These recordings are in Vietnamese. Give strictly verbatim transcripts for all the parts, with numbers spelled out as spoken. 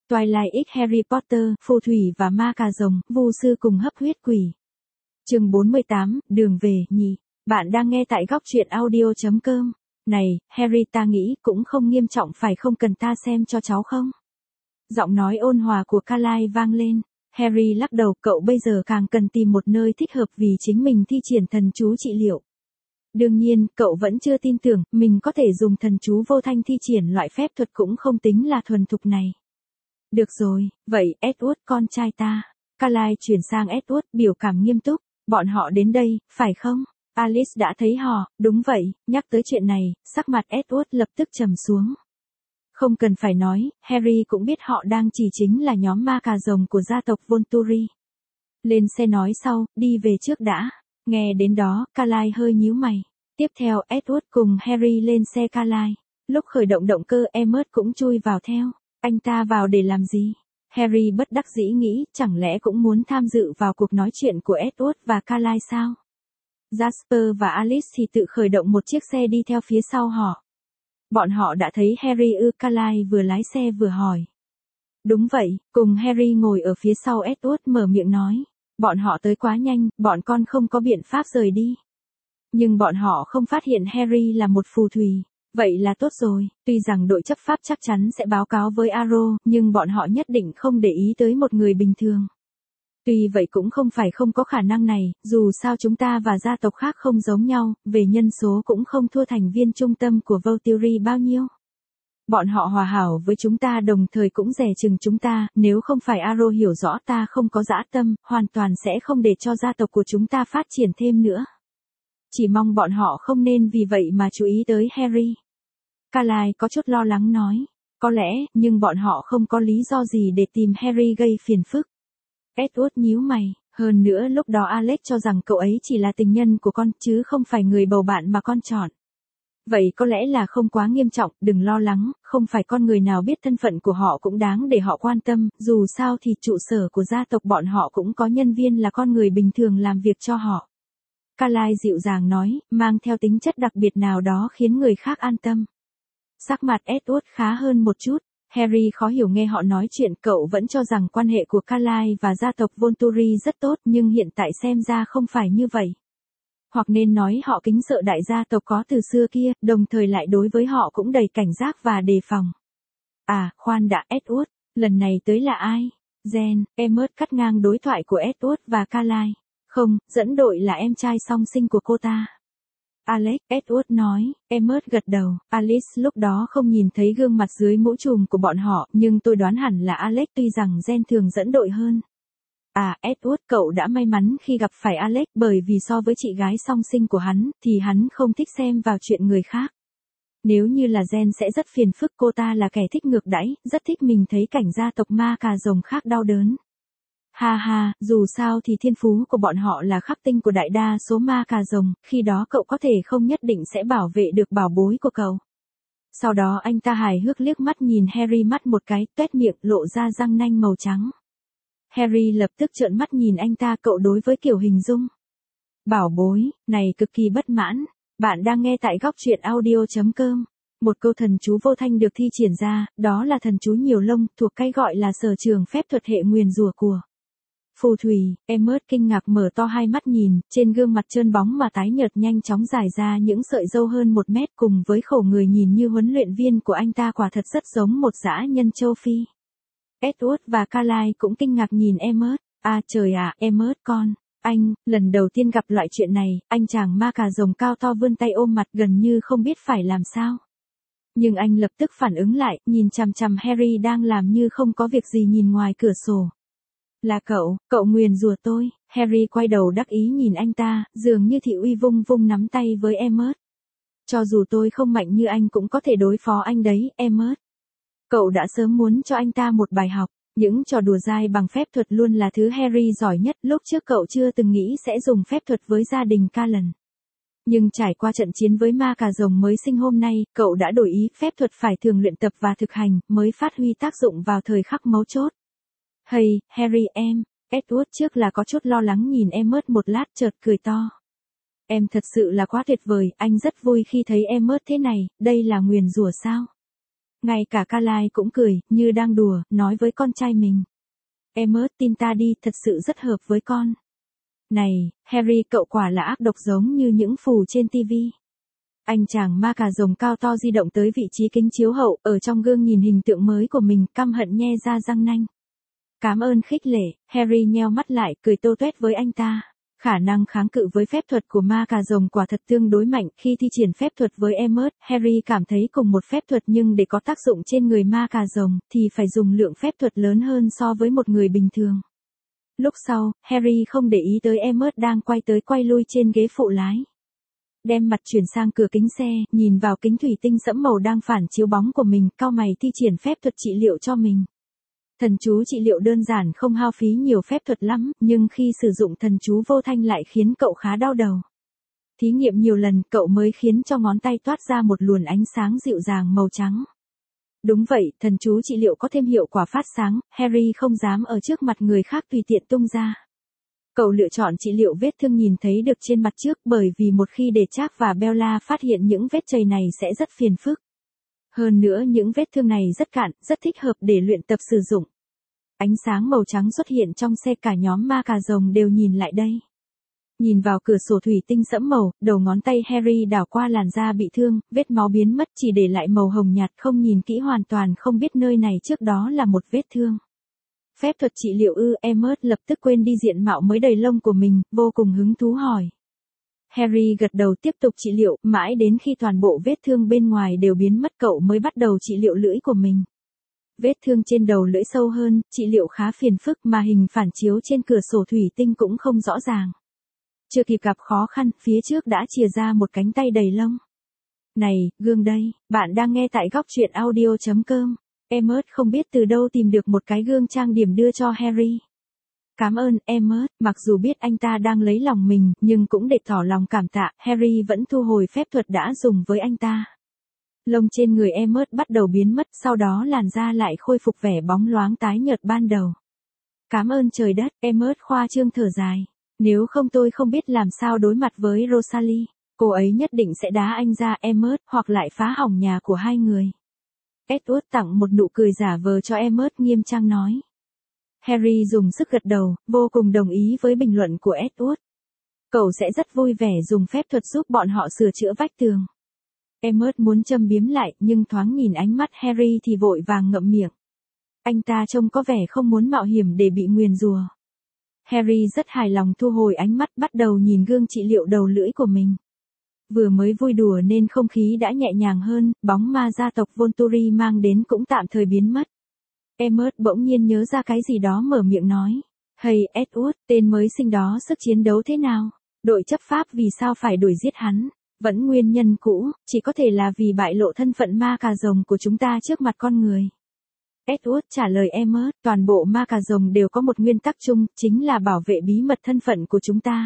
Twilight X Harry Potter, phù thủy và ma cà rồng, vu sư cùng hấp huyết quỷ. Chương bốn mươi tám, đường về, nhỉ. Bạn đang nghe tại góc truyện audio chấm com. Này, Harry, ta nghĩ cũng không nghiêm trọng phải không, cần ta xem cho cháu không? Giọng nói ôn hòa của Carly vang lên. Harry lắc đầu, cậu bây giờ càng cần tìm một nơi thích hợp vì chính mình thi triển thần chú trị liệu. Đương nhiên, cậu vẫn chưa tin tưởng mình có thể dùng thần chú vô thanh thi triển loại phép thuật cũng không tính là thuần thục này. Được rồi, vậy Edward con trai ta. Carly chuyển sang Edward, biểu cảm nghiêm túc. Bọn họ đến đây, phải không? Alice đã thấy họ, đúng vậy. Nhắc tới chuyện này, sắc mặt Edward lập tức trầm xuống. Không cần phải nói, Harry cũng biết họ đang chỉ chính là nhóm ma cà rồng của gia tộc Volturi. Lên xe nói sau, đi về trước đã. Nghe đến đó, Carly hơi nhíu mày. Tiếp theo, Edward cùng Harry lên xe Carly. Lúc khởi động động cơ, Emmet cũng chui vào theo. Anh ta vào để làm gì? Harry bất đắc dĩ nghĩ, chẳng lẽ cũng muốn tham dự vào cuộc nói chuyện của Edward và Carly sao? Jasper và Alice thì tự khởi động một chiếc xe đi theo phía sau họ. Bọn họ đã thấy Harry ư? Carly vừa lái xe vừa hỏi. Đúng vậy, cùng Harry ngồi ở phía sau, Edward mở miệng nói. Bọn họ tới quá nhanh, bọn con không có biện pháp rời đi. Nhưng bọn họ không phát hiện Harry là một phù thủy. Vậy là tốt rồi, tuy rằng đội chấp pháp chắc chắn sẽ báo cáo với Arrow, nhưng bọn họ nhất định không để ý tới một người bình thường. Tuy vậy cũng không phải không có khả năng này, dù sao chúng ta và gia tộc khác không giống nhau, về nhân số cũng không thua thành viên trung tâm của Volturi bao nhiêu. Bọn họ hòa hảo với chúng ta đồng thời cũng dè chừng chúng ta, nếu không phải Arrow hiểu rõ ta không có dã tâm, hoàn toàn sẽ không để cho gia tộc của chúng ta phát triển thêm nữa. Chỉ mong bọn họ không nên vì vậy mà chú ý tới Harry. Carly có chút lo lắng nói. Có lẽ, nhưng bọn họ không có lý do gì để tìm Harry gây phiền phức. Edward nhíu mày, hơn nữa lúc đó Alex cho rằng cậu ấy chỉ là tình nhân của con, chứ không phải người bầu bạn mà con chọn. Vậy có lẽ là không quá nghiêm trọng, đừng lo lắng, không phải con người nào biết thân phận của họ cũng đáng để họ quan tâm, dù sao thì trụ sở của gia tộc bọn họ cũng có nhân viên là con người bình thường làm việc cho họ. Carly dịu dàng nói, mang theo tính chất đặc biệt nào đó khiến người khác an tâm. Sắc mặt Edward khá hơn một chút. Harry khó hiểu nghe họ nói chuyện, cậu vẫn cho rằng quan hệ của Carly và gia tộc Volturi rất tốt, nhưng hiện tại xem ra không phải như vậy. Hoặc nên nói họ kính sợ đại gia tộc có từ xưa kia, đồng thời lại đối với họ cũng đầy cảnh giác và đề phòng. À, khoan đã Edward, lần này tới là ai? Jen, Emmet cắt ngang đối thoại của Edward và Carly. Không, dẫn đội là em trai song sinh của cô ta. Alex, Edward nói. Emmet gật đầu. Alice lúc đó không nhìn thấy gương mặt dưới mũ trùm của bọn họ, nhưng tôi đoán hẳn là Alex, tuy rằng Jen thường dẫn đội hơn. À, Edward, cậu đã may mắn khi gặp phải Alex, bởi vì so với chị gái song sinh của hắn, thì hắn không thích xem vào chuyện người khác. Nếu như là Jen sẽ rất phiền phức, cô ta là kẻ thích ngược đãi, rất thích mình thấy cảnh gia tộc ma cà rồng khác đau đớn. Ha ha, dù sao thì thiên phú của bọn họ là khắc tinh của đại đa số ma cà rồng, khi đó cậu có thể không nhất định sẽ bảo vệ được bảo bối của cậu. Sau đó anh ta hài hước liếc mắt nhìn Harry mắt một cái, tuét miệng, lộ ra răng nanh màu trắng. Harry lập tức trợn mắt nhìn anh ta, cậu đối với kiểu hình dung bảo bối này cực kỳ bất mãn. Bạn đang nghe tại góc truyện audio chấm com. Một câu thần chú vô thanh được thi triển ra, đó là thần chú nhiều lông, thuộc cái gọi là sở trường phép thuật hệ nguyền rủa của phù thủy. Emmet kinh ngạc mở to hai mắt nhìn, trên gương mặt trơn bóng mà tái nhợt nhanh chóng dài ra những sợi râu hơn một mét, cùng với khẩu người nhìn như huấn luyện viên của anh ta quả thật rất giống một dã nhân châu Phi. Edward và Carly cũng kinh ngạc nhìn Emmet. À trời ạ, à, Emmet con, anh, lần đầu tiên gặp loại chuyện này, anh chàng ma cà rồng cao to vươn tay ôm mặt gần như không biết phải làm sao. Nhưng anh lập tức phản ứng lại, nhìn chằm chằm Harry đang làm như không có việc gì nhìn ngoài cửa sổ. Là cậu, cậu nguyền rủa tôi. Harry quay đầu đắc ý nhìn anh ta, dường như thị uy vung vung nắm tay với Emmet. Cho dù tôi không mạnh như anh cũng có thể đối phó anh đấy, Emmet. Cậu đã sớm muốn cho anh ta một bài học. Những trò đùa dai bằng phép thuật luôn là thứ Harry giỏi nhất, lúc trước cậu chưa từng nghĩ sẽ dùng phép thuật với gia đình Cullen. Nhưng trải qua trận chiến với ma cà rồng mới sinh hôm nay, cậu đã đổi ý, phép thuật phải thường luyện tập và thực hành, mới phát huy tác dụng vào thời khắc mấu chốt. Hey, Harry em, Edward trước là có chút lo lắng nhìn Emmet một lát chợt cười to. Em thật sự là quá tuyệt vời, anh rất vui khi thấy Emmet thế này, đây là nguyền rủa sao? Ngay cả Carly cũng cười, như đang đùa, nói với con trai mình. Emmett, tin ta đi, thật sự rất hợp với con. Này, Harry, cậu quả là ác độc giống như những phù trên tivi. Anh chàng ma cà rồng cao to di động tới vị trí kính chiếu hậu, ở trong gương nhìn hình tượng mới của mình, căm hận nhe ra răng nanh. Cảm ơn khích lệ, Harry nheo mắt lại, cười tô toét với anh ta. Khả năng kháng cự với phép thuật của ma cà rồng quả thật tương đối mạnh. Khi thi triển phép thuật với Emmett, Harry cảm thấy cùng một phép thuật nhưng để có tác dụng trên người ma cà rồng, thì phải dùng lượng phép thuật lớn hơn so với một người bình thường. Lúc sau, Harry không để ý tới Emmett đang quay tới quay lui trên ghế phụ lái. Đem mặt chuyển sang cửa kính xe, nhìn vào kính thủy tinh sẫm màu đang phản chiếu bóng của mình, cau mày thi triển phép thuật trị liệu cho mình. Thần chú trị liệu đơn giản không hao phí nhiều phép thuật lắm, nhưng khi sử dụng thần chú vô thanh lại khiến cậu khá đau đầu. Thí nghiệm nhiều lần, cậu mới khiến cho ngón tay toát ra một luồng ánh sáng dịu dàng màu trắng. Đúng vậy, thần chú trị liệu có thêm hiệu quả phát sáng, Harry không dám ở trước mặt người khác tùy tiện tung ra. Cậu lựa chọn trị liệu vết thương nhìn thấy được trên mặt trước, bởi vì một khi để Jack và Bella phát hiện những vết chày này sẽ rất phiền phức. Hơn nữa những vết thương này rất cạn, rất thích hợp để luyện tập sử dụng. Ánh sáng màu trắng xuất hiện trong xe, cả nhóm ma cà rồng đều nhìn lại đây. Nhìn vào cửa sổ thủy tinh sẫm màu, đầu ngón tay Harry đảo qua làn da bị thương, vết máu biến mất chỉ để lại màu hồng nhạt, không nhìn kỹ hoàn toàn không biết nơi này trước đó là một vết thương. Phép thuật trị liệu ư? Emmett lập tức quên đi diện mạo mới đầy lông của mình, vô cùng hứng thú hỏi. Harry gật đầu tiếp tục trị liệu, mãi đến khi toàn bộ vết thương bên ngoài đều biến mất cậu mới bắt đầu trị liệu lưỡi của mình. Vết thương trên đầu lưỡi sâu hơn, trị liệu khá phiền phức mà hình phản chiếu trên cửa sổ thủy tinh cũng không rõ ràng. Chưa kịp gặp khó khăn, phía trước đã chìa ra một cánh tay đầy lông. Này, gương đây, bạn đang nghe tại góc truyện audio chấm com. Emmett không biết từ đâu tìm được một cái gương trang điểm đưa cho Harry. Cảm ơn, Emmett, mặc dù biết anh ta đang lấy lòng mình, nhưng cũng để tỏ lòng cảm tạ, Harry vẫn thu hồi phép thuật đã dùng với anh ta. Lông trên người Emmett bắt đầu biến mất, sau đó làn da lại khôi phục vẻ bóng loáng tái nhợt ban đầu. Cảm ơn trời đất, Emmett khoa trương thở dài. Nếu không tôi không biết làm sao đối mặt với Rosalie. Cô ấy nhất định sẽ đá anh ra, Emmett, hoặc lại phá hỏng nhà của hai người. Edward tặng một nụ cười giả vờ cho Emmett, nghiêm trang nói. Harry dùng sức gật đầu, vô cùng đồng ý với bình luận của Edward. Cậu sẽ rất vui vẻ dùng phép thuật giúp bọn họ sửa chữa vách tường. Emmett muốn châm biếm lại, nhưng thoáng nhìn ánh mắt Harry thì vội vàng ngậm miệng. Anh ta trông có vẻ không muốn mạo hiểm để bị nguyền rủa. Harry rất hài lòng thu hồi ánh mắt, bắt đầu nhìn gương trị liệu đầu lưỡi của mình. Vừa mới vui đùa nên không khí đã nhẹ nhàng hơn, bóng ma gia tộc Volturi mang đến cũng tạm thời biến mất. Emmett bỗng nhiên nhớ ra cái gì đó mở miệng nói. Hey Edward, tên mới sinh đó sức chiến đấu thế nào? Đội chấp pháp vì sao phải đuổi giết hắn? Vẫn nguyên nhân cũ, chỉ có thể là vì bại lộ thân phận ma cà rồng của chúng ta trước mặt con người. Edward trả lời Emmett, toàn bộ ma cà rồng đều có một nguyên tắc chung, chính là bảo vệ bí mật thân phận của chúng ta.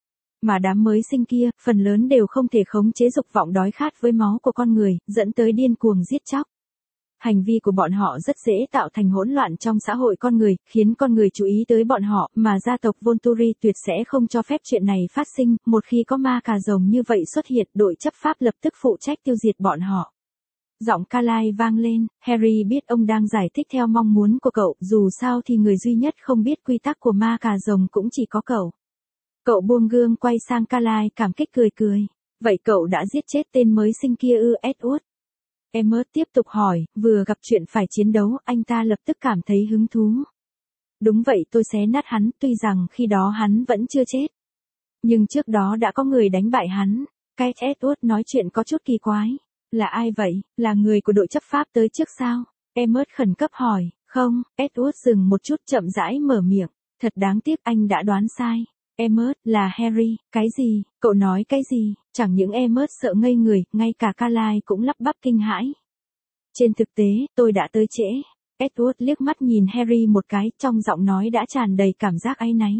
Mà đám mới sinh kia, phần lớn đều không thể khống chế dục vọng đói khát với máu của con người, dẫn tới điên cuồng giết chóc. Hành vi của bọn họ rất dễ tạo thành hỗn loạn trong xã hội con người, khiến con người chú ý tới bọn họ, mà gia tộc Volturi tuyệt sẽ không cho phép chuyện này phát sinh. Một khi có ma cà rồng như vậy xuất hiện, đội chấp pháp lập tức phụ trách tiêu diệt bọn họ. Giọng Carly vang lên, Harry biết ông đang giải thích theo mong muốn của cậu, dù sao thì người duy nhất không biết quy tắc của ma cà rồng cũng chỉ có cậu. Cậu buông gương quay sang Carly, cảm kích cười cười. Vậy cậu đã giết chết tên mới sinh kia ư? Edward? Emmett tiếp tục hỏi, vừa gặp chuyện phải chiến đấu, anh ta lập tức cảm thấy hứng thú. Đúng vậy, tôi xé nát hắn, tuy rằng khi đó hắn vẫn chưa chết. Nhưng trước đó đã có người đánh bại hắn. Cái Edward nói chuyện có chút kỳ quái. Là ai vậy? Là người của đội chấp pháp tới trước sao? Emmett khẩn cấp hỏi. Không, Edward dừng một chút chậm rãi mở miệng. Thật đáng tiếc anh đã đoán sai. Emmett, là Harry. Cái gì? Cậu nói cái gì? Chẳng những Emmett sợ ngây người, ngay cả Carly cũng lắp bắp kinh hãi. Trên thực tế, tôi đã tới trễ. Edward liếc mắt nhìn Harry một cái, trong giọng nói đã tràn đầy cảm giác áy náy.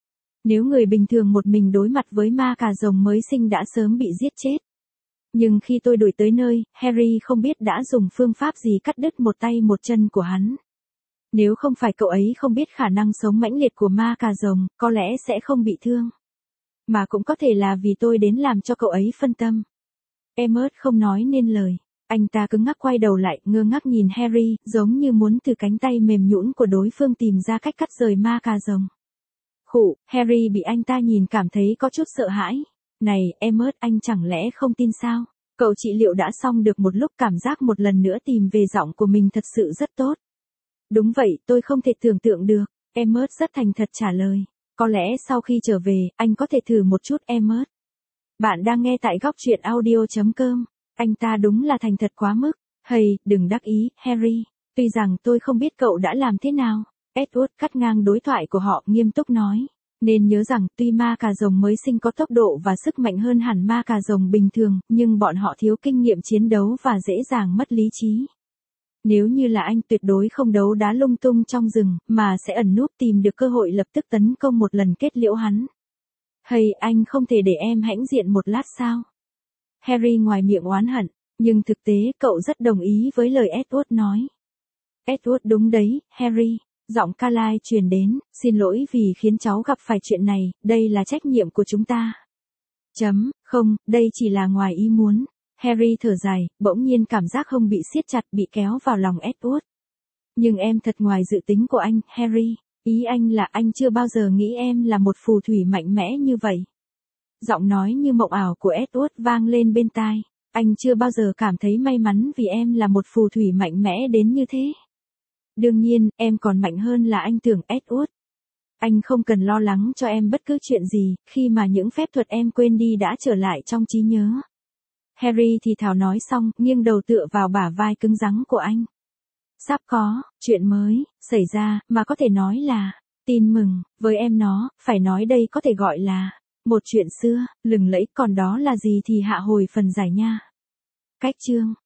Nếu người bình thường một mình đối mặt với ma cà rồng mới sinh đã sớm bị giết chết. Nhưng khi tôi đuổi tới nơi, Harry không biết đã dùng phương pháp gì cắt đứt một tay một chân của hắn. Nếu không phải cậu ấy không biết khả năng sống mãnh liệt của ma cà rồng, có lẽ sẽ không bị thương. Mà cũng có thể là vì tôi đến làm cho cậu ấy phân tâm. Emmett không nói nên lời. Anh ta cứng ngắc quay đầu lại, ngơ ngác nhìn Harry, giống như muốn từ cánh tay mềm nhũn của đối phương tìm ra cách cắt rời ma cà rồng. Khụ, Harry bị anh ta nhìn cảm thấy có chút sợ hãi. Này, Emmet, anh chẳng lẽ không tin sao? Cậu trị liệu đã xong được một lúc, cảm giác một lần nữa tìm về giọng của mình thật sự rất tốt. Đúng vậy, tôi không thể tưởng tượng được. Emmet rất thành thật trả lời. Có lẽ sau khi trở về, anh có thể thử một chút, Emmet. Bạn đang nghe tại góc truyện audio chấm com. Anh ta đúng là thành thật quá mức. Hay, đừng đắc ý, Harry. Tuy rằng tôi không biết cậu đã làm thế nào. Edward cắt ngang đối thoại của họ, nghiêm túc nói. Nên nhớ rằng tuy ma cà rồng mới sinh có tốc độ và sức mạnh hơn hẳn ma cà rồng bình thường, nhưng bọn họ thiếu kinh nghiệm chiến đấu và dễ dàng mất lý trí. Nếu như là anh, tuyệt đối không đấu đá lung tung trong rừng, mà sẽ ẩn núp tìm được cơ hội lập tức tấn công một lần kết liễu hắn. Hay, anh không thể để em hãnh diện một lát sao? Harry ngoài miệng oán hận, nhưng thực tế cậu rất đồng ý với lời Edward nói. Edward đúng đấy, Harry. Giọng Carly truyền đến, xin lỗi vì khiến cháu gặp phải chuyện này, đây là trách nhiệm của chúng ta. Chấm, không, đây chỉ là ngoài ý muốn. Harry thở dài, bỗng nhiên cảm giác hông bị siết chặt, bị kéo vào lòng Edward. Nhưng em thật ngoài dự tính của anh, Harry. Ý anh là anh chưa bao giờ nghĩ em là một phù thủy mạnh mẽ như vậy. Giọng nói như mộng ảo của Edward vang lên bên tai. Anh chưa bao giờ cảm thấy may mắn vì em là một phù thủy mạnh mẽ đến như thế. Đương nhiên, em còn mạnh hơn là anh tưởng, Edward. Anh không cần lo lắng cho em bất cứ chuyện gì, khi mà những phép thuật em quên đi đã trở lại trong trí nhớ. Harry thì thào nói xong, nghiêng đầu tựa vào bả vai cứng rắn của anh. Sắp có, chuyện mới, xảy ra, mà có thể nói là, tin mừng, với em nó, phải nói đây có thể gọi là, một chuyện xưa, lừng lẫy, còn đó là gì thì hạ hồi phần giải nha. Cách chương.